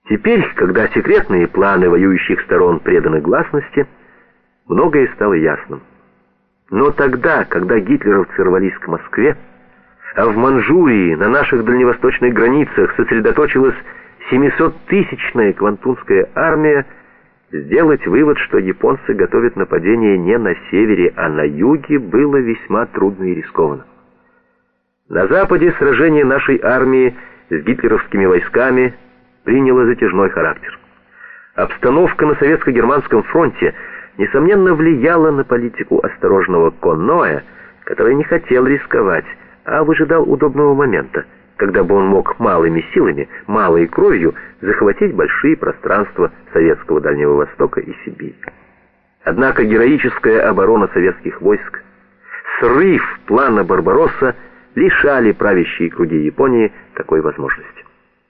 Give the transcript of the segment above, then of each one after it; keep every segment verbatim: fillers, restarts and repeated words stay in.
Теперь, когда секретные планы воюющих сторон преданы гласности, многое стало ясным. Но тогда, когда гитлеровцы рвались к Москве, а в Манчжурии, на наших дальневосточных границах, сосредоточилась семисоттысячная Квантунская армия, сделать вывод, что японцы готовят нападение не на севере, а на юге, было весьма трудно и рискованно. На западе сражение нашей армии с гитлеровскими войсками приняло затяжной характер. Обстановка на советско-германском фронте несомненно влияла на политику осторожного Коноэ, который не хотел рисковать, а выжидал удобного момента, когда бы он мог малыми силами, малой кровью захватить большие пространства советского Дальнего Востока и Сибири. Однако героическая оборона советских войск, срыв плана Барбаросса лишали правящие круги Японии такой возможности.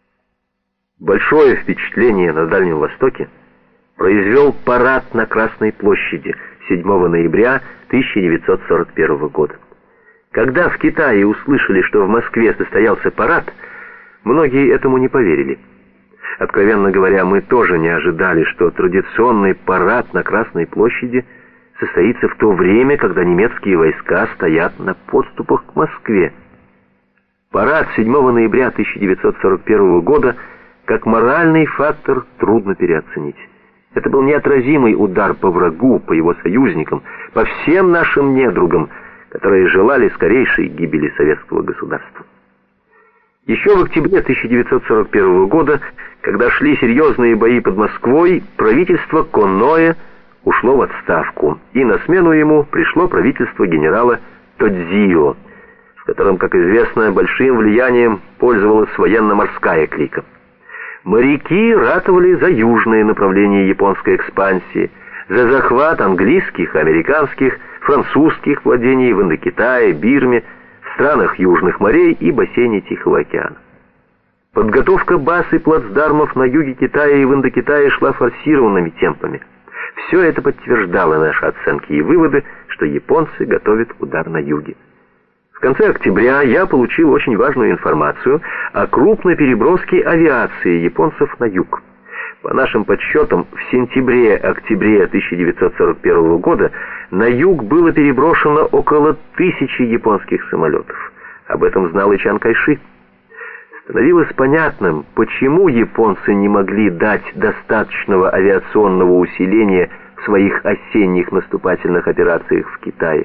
Большое впечатление на Дальнем Востоке произвел парад на Красной площади седьмого ноября тысяча девятьсот сорок первого года. Когда в Китае услышали, что в Москве состоялся парад, многие этому не поверили. Откровенно говоря, мы тоже не ожидали, что традиционный парад на Красной площади состоится в то время, когда немецкие войска стоят на подступах к Москве. Парад седьмого ноября тысяча девятьсот сорок первого года как моральный фактор трудно переоценить. Это был неотразимый удар по врагу, по его союзникам, по всем нашим недругам, которые желали скорейшей гибели советского государства. Еще в октябре тысяча девятьсот сорок первого года, когда шли серьезные бои под Москвой, правительство Коноэ ушло в отставку, и на смену ему пришло правительство генерала Тодзио, в котором, как известно, большим влиянием пользовалась военно-морская клика. Моряки ратовали за южное направление японской экспансии, за захват английских, американских, французских владений в Индокитае, Бирме, в странах Южных морей и бассейне Тихого океана. Подготовка баз и плацдармов на юге Китая и в Индокитае шла форсированными темпами. Все это подтверждало наши оценки и выводы, что японцы готовят удар на юге. В конце октября я получил очень важную информацию о крупной переброске авиации японцев на юг. По нашим подсчетам, в сентябре-октябре тысяча девятьсот сорок первого года на юг было переброшено около тысячи японских самолетов. Об этом знал и Чан Кайши. Становилось понятным, почему японцы не могли дать достаточного авиационного усиления в своих осенних наступательных операциях в Китае.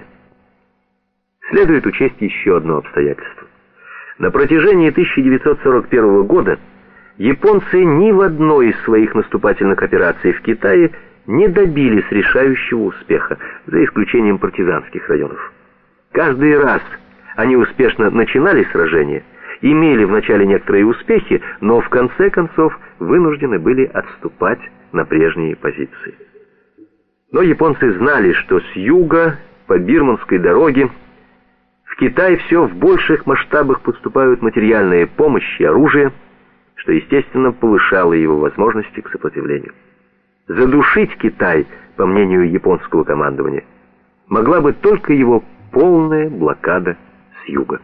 Следует учесть еще одно обстоятельство. На протяжении тысяча девятьсот сорок первого года японцы ни в одной из своих наступательных операций в Китае не добились решающего успеха, за исключением партизанских районов. Каждый раз они успешно начинали сражение, имели вначале некоторые успехи, но в конце концов вынуждены были отступать на прежние позиции. Но японцы знали, что с юга по Бирманской дороге в Китай все в больших масштабах поступают материальная помощь и оружие, что, естественно, повышало его возможности к сопротивлению. Задушить Китай, по мнению японского командования, могла бы только его полная блокада с юга.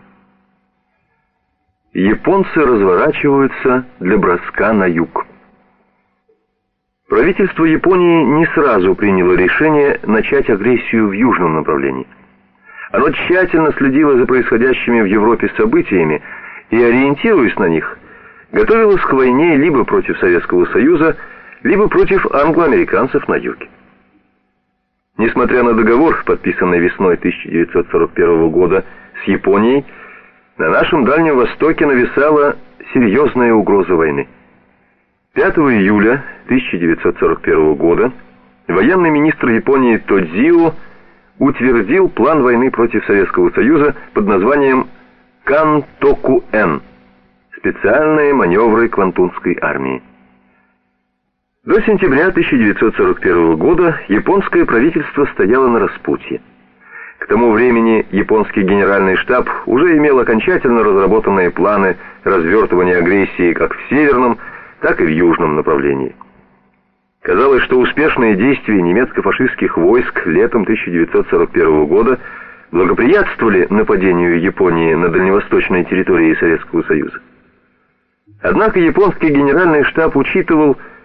Японцы разворачиваются для броска на юг. Правительство Японии не сразу приняло решение начать агрессию в южном направлении. Оно тщательно следило за происходящими в Европе событиями и, ориентируясь на них, готовилось к войне либо против Советского Союза, либо против англо-американцев на юге. Несмотря на договор, подписанный весной тысяча девятьсот сорок первого года с Японией, на нашем Дальнем Востоке нависала серьезная угроза войны. пятого июля тысяча девятьсот сорок первого года военный министр Японии Тодзио утвердил план войны против Советского Союза под названием Кантокуэн – специальные маневры Квантунской армии. До сентября тысяча девятьсот сорок первого года японское правительство стояло на распутье. К тому времени японский генеральный штаб уже имел окончательно разработанные планы развертывания агрессии как в северном, так и в южном направлении. Казалось, что успешные действия немецко-фашистских войск летом тысяча девятьсот сорок первого года благоприятствовали нападению Японии на дальневосточной территории Советского Союза. Однако японский генеральный штаб учитывал,